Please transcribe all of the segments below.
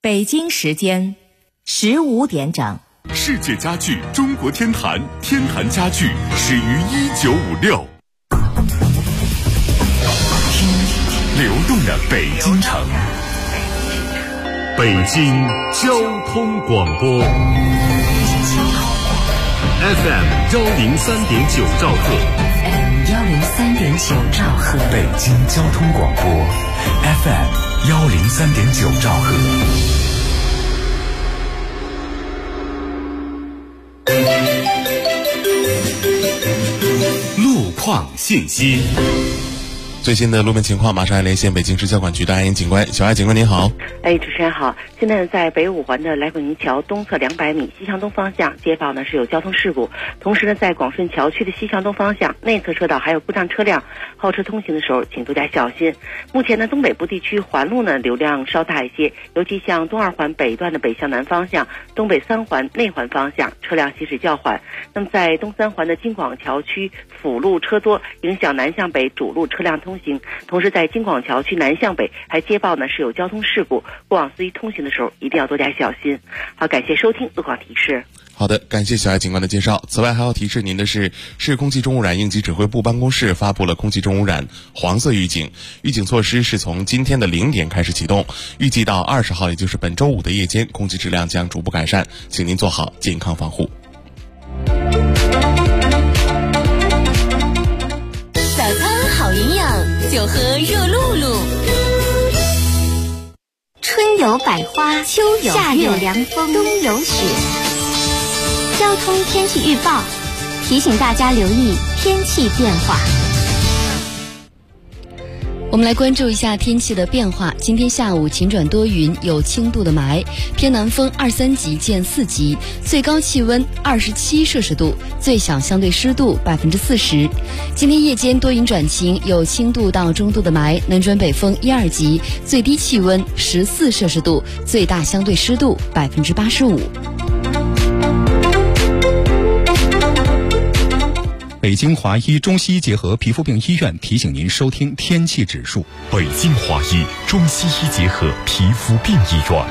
北京时间15点整。 世界家具中国天坛，天坛家具始于1956。流动的北京城，北京交通广播 FM 103.9兆赫 103.9兆赫， 北京交通广播 FM 103.9兆赫。路况信息，最新的路面情况马上来连线北京市交管局的安岩警官。小艾警官您好。 主持人好。现在在北五环的来广营桥东侧200米西向东方向接报是有交通事故，同时在广顺桥区的西向东方向内侧车道还有故障车辆，后车通行的时候请多加小心。目前东北部地区环路流量稍大一些，尤其像东2环北段的北向南方向、东北3环内环方向车辆行驶较缓。那么在东3环的京广桥区辅路车多，影响南向北主路车辆通行，同时在京广桥区南向北还接报是有交通事故，过往司机通行的时候一定要多加小心。好，感谢收听路况提示。 好的，感谢小艾警官的介绍。此外还要提示您的是，市空气重污染应急指挥部办公室发布了空气重污染黄色预警，预警措施是从今天的0点开始启动，预计到20号，也就是本周5的夜间，空气质量将逐步改善，请您做好健康防护。 早餐好营养，就喝热露露。春有百花，秋有夏有凉风，冬有雪。交通天气预报提醒大家留意天气变化。 我们来关注一下天气的变化。今天下午晴转多云，有轻度的霾，偏南风2-3级见4级，最高气温27摄氏度，最小相对湿度40%。今天夜间多云转晴，有轻度到中度的霾，南转北风1-2级，最低气温14摄氏度，最大相对湿度85%。 北京华医中西医结合皮肤病医院提醒您收听天气指数。 北京华医中西医结合皮肤病医院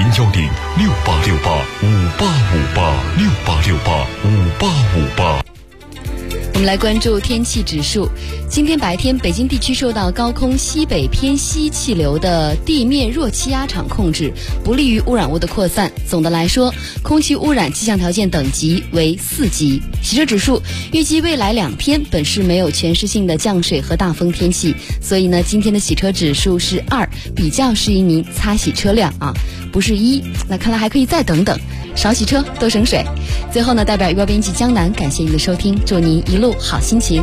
，0106868585858，68685858。 我们来关注天气指数。今天白天，北京地区受到高空西北偏西气流的地面弱气压场控制，不利于污染物的扩散。总的来说，空气污染气象条件等级为4级。洗车指数预计未来2天本市没有全市性的降水和大风天气，所以今天的洗车指数是2，比较适宜您擦洗车辆啊，不是1。那看来还可以再等等，少洗车，多省水。最后代表预报编辑江南感谢您的收听，祝您一路好心情。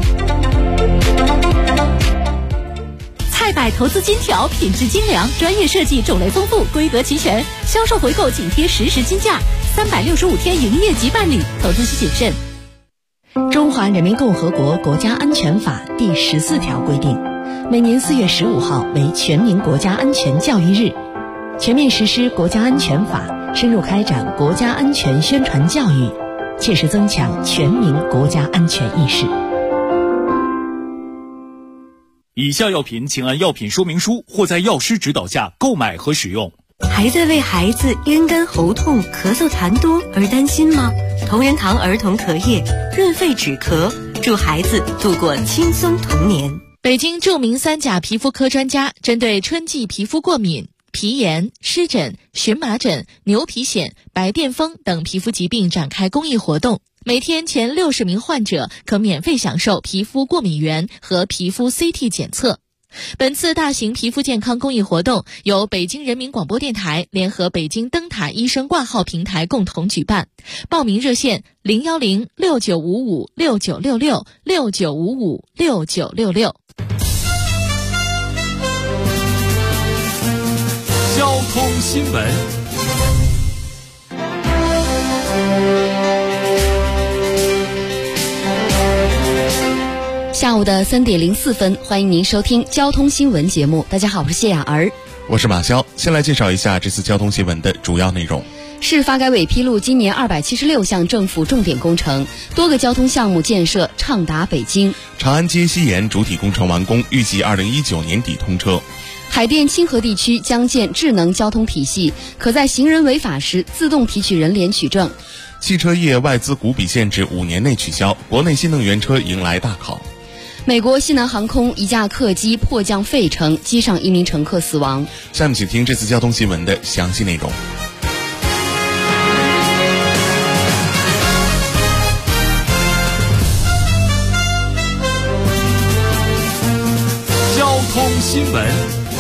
菜百投资金条，品质精良，专业设计，种类丰富，规格齐全，销售回购紧贴实时金价，365天营业即办理，投资需谨慎。 中华人民共和国国家安全法第14条规定，每年4月15号为全民国家安全教育日，全面实施国家安全法，深入开展国家安全宣传教育，切实增强全民国家安全意识。 以下药品请按药品说明书或在药师指导下购买和使用。 还在为孩子咽干喉痛、咳嗽痰多而担心吗？同仁堂儿童咳液润肺止咳，助孩子度过轻松童年。 北京著名3甲皮肤科专家针对春季皮肤过敏、皮炎、湿疹、荨麻疹、牛皮癣、白癜风等皮肤疾病展开公益活动，每天前60名患者可免费享受皮肤过敏原和皮肤 CT 检测。本次大型皮肤健康公益活动由北京人民广播电台联合北京灯塔医生挂号平台共同举办，报名热线0106955696669556966。 交通新闻。 下午的3点04分，欢迎您收听交通新闻节目。大家好，我是谢雅儿， 我是马潇。先来介绍一下这次交通新闻的主要内容。 市发改委披露，今年276项政府重点工程，多个交通项目建设畅达北京。 长安街西延主体工程完工，预计2019年底通车。 海淀清河地区将建智能交通体系，可在行人违法时自动提取人脸取证。 汽车业外资股比限制5年内取消，国内新能源车迎来大考。 美国西南航空一架客机迫降费城，机上1名乘客死亡。 下面请听这次交通新闻的详细内容。 交通新闻。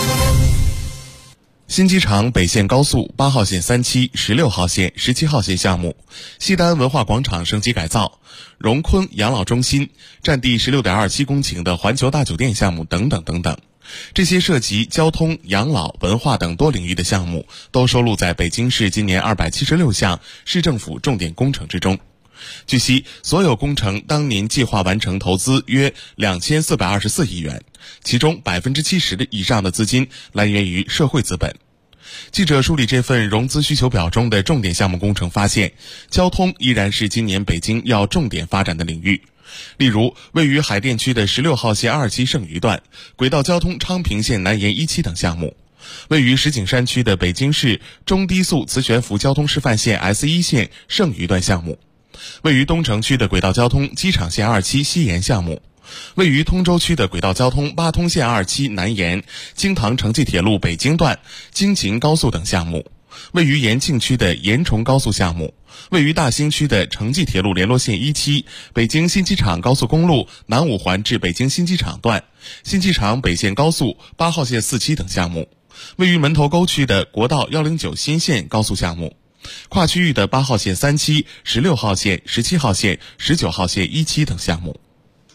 新机场北线高速8号线3期、16号线、17号线项目，西单文化广场升级改造，荣坤养老中心，占地16.27公顷的环球大酒店项目等等等等。这些涉及交通、养老、文化等多领域的项目，都收录在北京市今年276项市政府重点工程之中。据悉，所有工程当年计划完成投资约2424亿元，其中70%以上的资金来源于社会资本。记者梳理这份融资需求表中的重点项目工程发现，交通依然是今年北京要重点发展的领域。例如，位于海淀区的16号线2期剩余段、轨道交通昌平线南延1期等项目；位于石景山区的北京市中低速磁悬浮交通示范线 S1 线剩余段项目；位于东城区的轨道交通机场线2期西延项目；位于通州区的轨道交通八通线2期南延、京唐城际铁路北京段、京秦高速等项目；位于延庆区的延崇高速项目；位于大兴区的城际铁路联络线1期、北京新机场高速公路南五环至北京新机场段、新机场北线高速8号线4期等项目；位于门头沟区的国道109新线高速项目；跨区域的8号线3期、16号线、17号线、19号线1期等项目。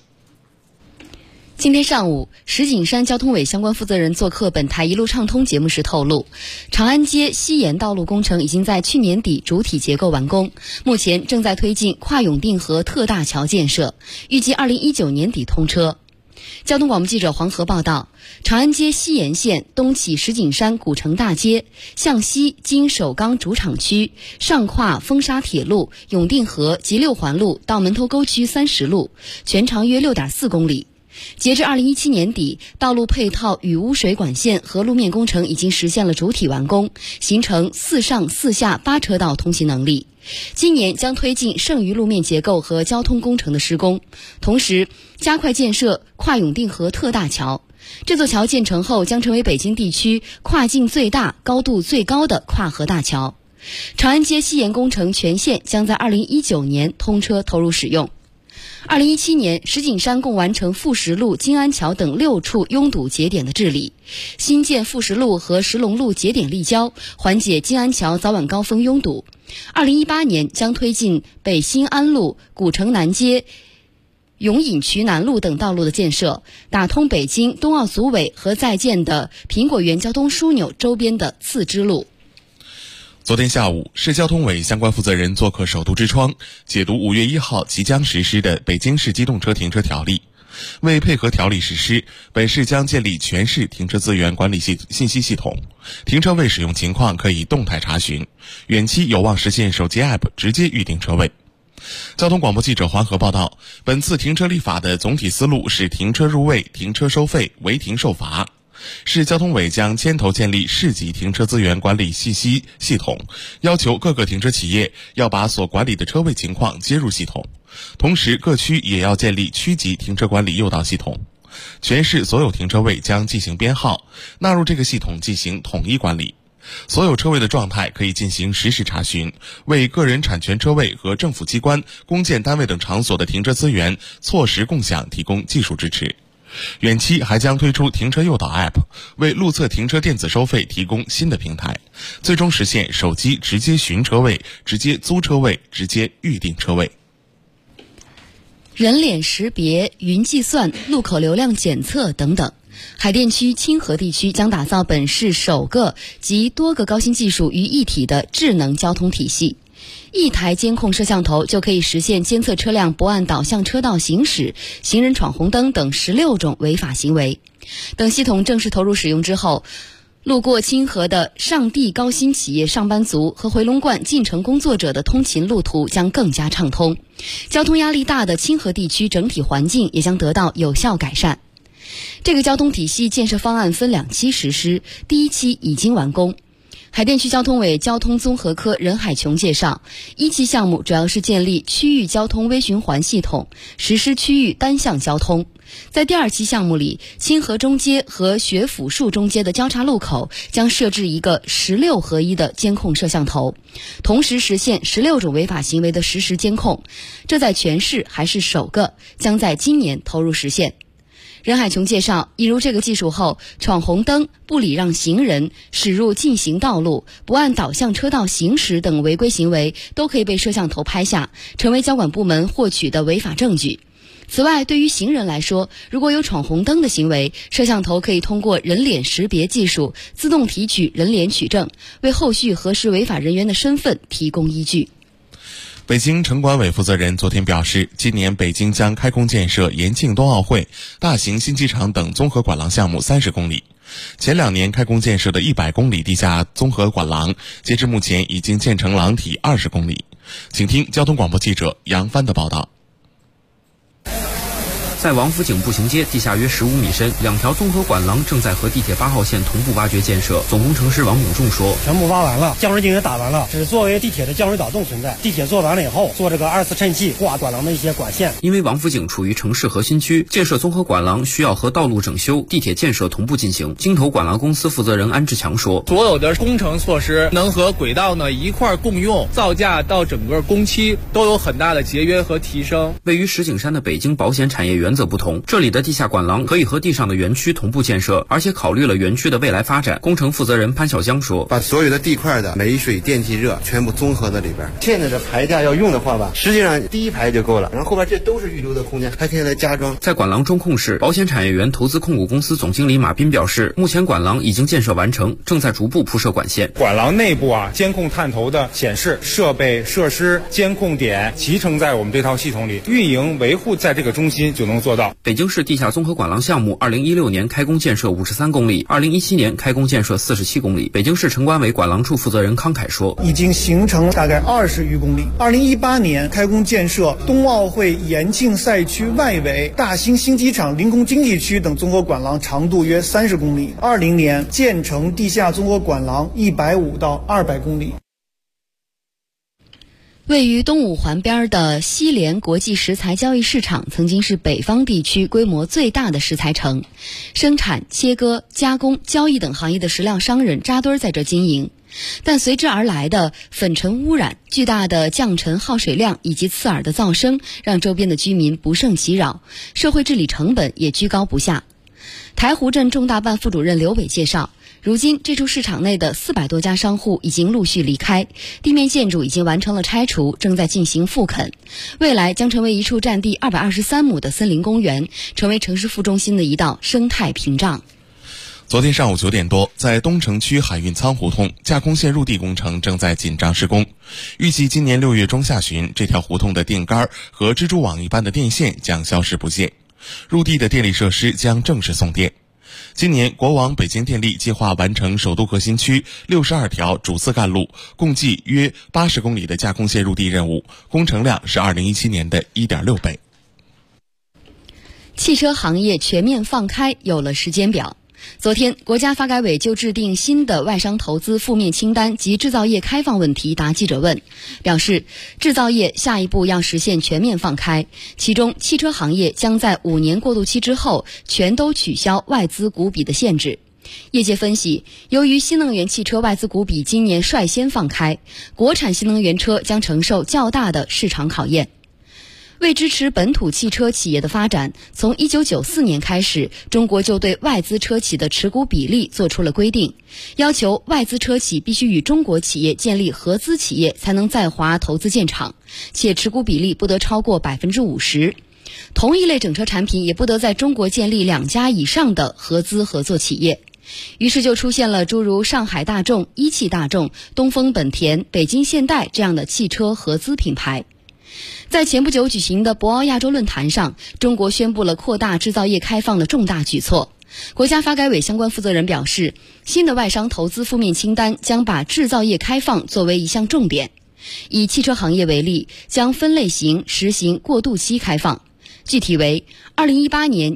今天上午，石景山交通委相关负责人做客本台一路畅通节目时透露，长安街西延道路工程已经在去年底主体结构完工，目前正在推进跨永定河特大桥建设，预计2019年底通车。交通广播记者黄河报道，长安街西延线东起石景山古城大街，向西经首钢主厂区，上跨风沙铁路、永定河及6环路到门头沟区30路，全长约6.4公里。截至2017年底，道路配套与污水管线和路面工程已经实现了主体完工，形成4上4下8车道通行能力。今年将推进剩余路面结构和交通工程的施工，同时加快建设跨永定河特大桥。这座桥建成后，将成为北京地区跨境最大、高度最高的跨河大桥。长安街西延工程全线将在2019年通车投入使用。2017年，石景山共完成富石路、金安桥等6处拥堵节点的治理，新建富石路和石龙路节点立交，缓解金安桥早晚高峰拥堵。2018年将推进北新安路、古城南街、永隐渠南路等道路的建设，打通北京冬奥组委和在建的苹果园交通枢纽周边的次支路。 昨天下午，市交通委相关负责人做客首都之窗，解读5月1号即将实施的北京市机动车停车条例。为配合条例实施，本市将建立全市停车资源管理信息系统，停车位使用情况可以动态查询，远期有望实现手机 App 直接预订车位。交通广播记者黄河报道，本次停车立法的总体思路是停车入位、停车收费、违停受罚。市交通委将牵头建立市级停车资源管理信息系统，要求各个停车企业要把所管理的车位情况接入系统，同时各区也要建立区级停车管理诱导系统。全市所有停车位将进行编号，纳入这个系统进行统一管理。所有车位的状态可以进行实时查询，为个人产权车位和政府机关、公建单位等场所的停车资源错时共享提供技术支持。远期还将推出停车诱导 App， 为路侧停车电子收费提供新的平台，最终实现手机直接寻车位、直接租车位、直接预订车位。 人脸识别、云计算、路口流量检测等等。海淀区清河地区将打造本市首个集多个高新技术于一体的智能交通体系。一台监控摄像头就可以实现监测车辆不按导向车道行驶、行人闯红灯等16种违法行为。等系统正式投入使用之后，路过清河的上地高新企业上班族和回龙观进城工作者的通勤路途将更加畅通，交通压力大的清河地区整体环境也将得到有效改善。 这个交通体系建设方案分2期实施，第1期已经完工。海淀区交通委交通综合科任海琼介绍，1期项目主要是建立区域交通微循环系统，实施区域单向交通。在第2期项目里，清河中街和学府树中街的交叉路口将设置一个16合1的监控摄像头，同时实现16种违法行为的实时监控，这在全市还是首个，将在今年投入实现。任海琼介绍，引入这个技术后，闯红灯、不礼让行人、驶入禁行道路、不按导向车道行驶等违规行为都可以被摄像头拍下，成为交管部门获取的违法证据。此外，对于行人来说，如果有闯红灯的行为，摄像头可以通过人脸识别技术自动提取人脸取证，为后续核实违法人员的身份提供依据。 北京城管委负责人昨天表示，今年北京将开工建设延庆冬奥会、大型新机场等综合管廊项目30公里。前2年开工建设的100公里地下综合管廊，截至目前已经建成廊体20公里。请听交通广播记者杨帆的报道。 在王府井步行街地下约15米深，2条综合管廊正在和地铁8号线同步挖掘建设。总工程师王永仲说：“ 全部挖完了，降水井也打完了，只作为地铁的降水导洞存在。地铁做完了以后，做这个24衬气挂管廊的一些管线。 因为王府井处于城市核心区，建设综合管廊需要和道路整修、地铁建设同步进行。京投管廊公司负责人安志强说： 所有的工程措施能和轨道呢一块共用，造价到整个工期都有很大的节约和提升。 位于石景山的北京保险产业园则不同，这里的地下管廊可以和地上的园区同步建设，而且考虑了园区的未来发展。工程负责人潘晓江说： 把所有的地块的煤水电气热全部综合在里边。现在的排架要用的话吧，实际上第1排就够了，然后后边这都是预留的空间，还可以来加装。 在管廊中控室，保险产业园投资控股公司总经理马斌表示，目前管廊已经建设完成，正在逐步铺设管线。 管廊内部监控探头的显示设备、设施、监控点集成在我们这套系统里，运营维护在这个中心就能做到。 北京市地下综合管廊项目2016年开工建设53公里，2017年开工建设47公里。北京市城管委管廊处负责人康凯说： 已经形成大概20余公里。2018年开工建设冬奥会延庆赛区外围、大兴新机场临空经济区等综合管廊，长度约30公里。20年建成地下综合管廊150到200公里。 位于东五环边的西联国际食材交易市场曾经是北方地区规模最大的食材城，生产、切割、加工、交易等行业的食料商人扎堆在这经营。但随之而来的粉尘污染、巨大的降尘耗水量以及刺耳的噪声，让周边的居民不胜其扰，社会治理成本也居高不下。台湖镇重大办副主任刘伟介绍，如今这处市场内的400多家商户已经陆续离开，地面建筑已经完成了拆除，正在进行复垦，未来将成为一处占地223亩的森林公园，成为城市副中心的一道生态屏障。 昨天上午9点多，在东城区海运仓胡同架空线入地工程正在紧张施工，预计今年6月中下旬，这条胡同的电杆和蜘蛛网一般的电线将消失不见，入地的电力设施将正式送电。今年国网北京电力计划完成首都核心区62条主次干路，共计约80公里的架空线入地任务，工程量是2017年的1.6倍。 汽车行业全面放开有了时间表。昨天，国家发改委就制定新的外商投资负面清单及制造业开放问题答记者问，表示制造业下一步要实现全面放开，其中汽车行业将在5年过渡期之后全都取消外资股比的限制。业界分析，由于新能源汽车外资股比今年率先放开，国产新能源车将承受较大的市场考验。为支持本土汽车企业的发展，从1994年开始，中国就对外资车企的持股比例做出了规定，要求外资车企必须与中国企业建立合资企业才能在华投资建厂，且持股比例不得超过50%。同一类整车产品也不得在中国建立2家以上的合资合作企业。于是就出现了诸如上海大众、一汽大众、东风本田、北京现代这样的汽车合资品牌。在前不久举行的博鳌亚洲论坛上，中国宣布了扩大制造业开放的重大举措。国家发改委相关负责人表示，新的外商投资负面清单将把制造业开放作为一项重点。以汽车行业为例，将分类型实行过渡期开放，具体为2018年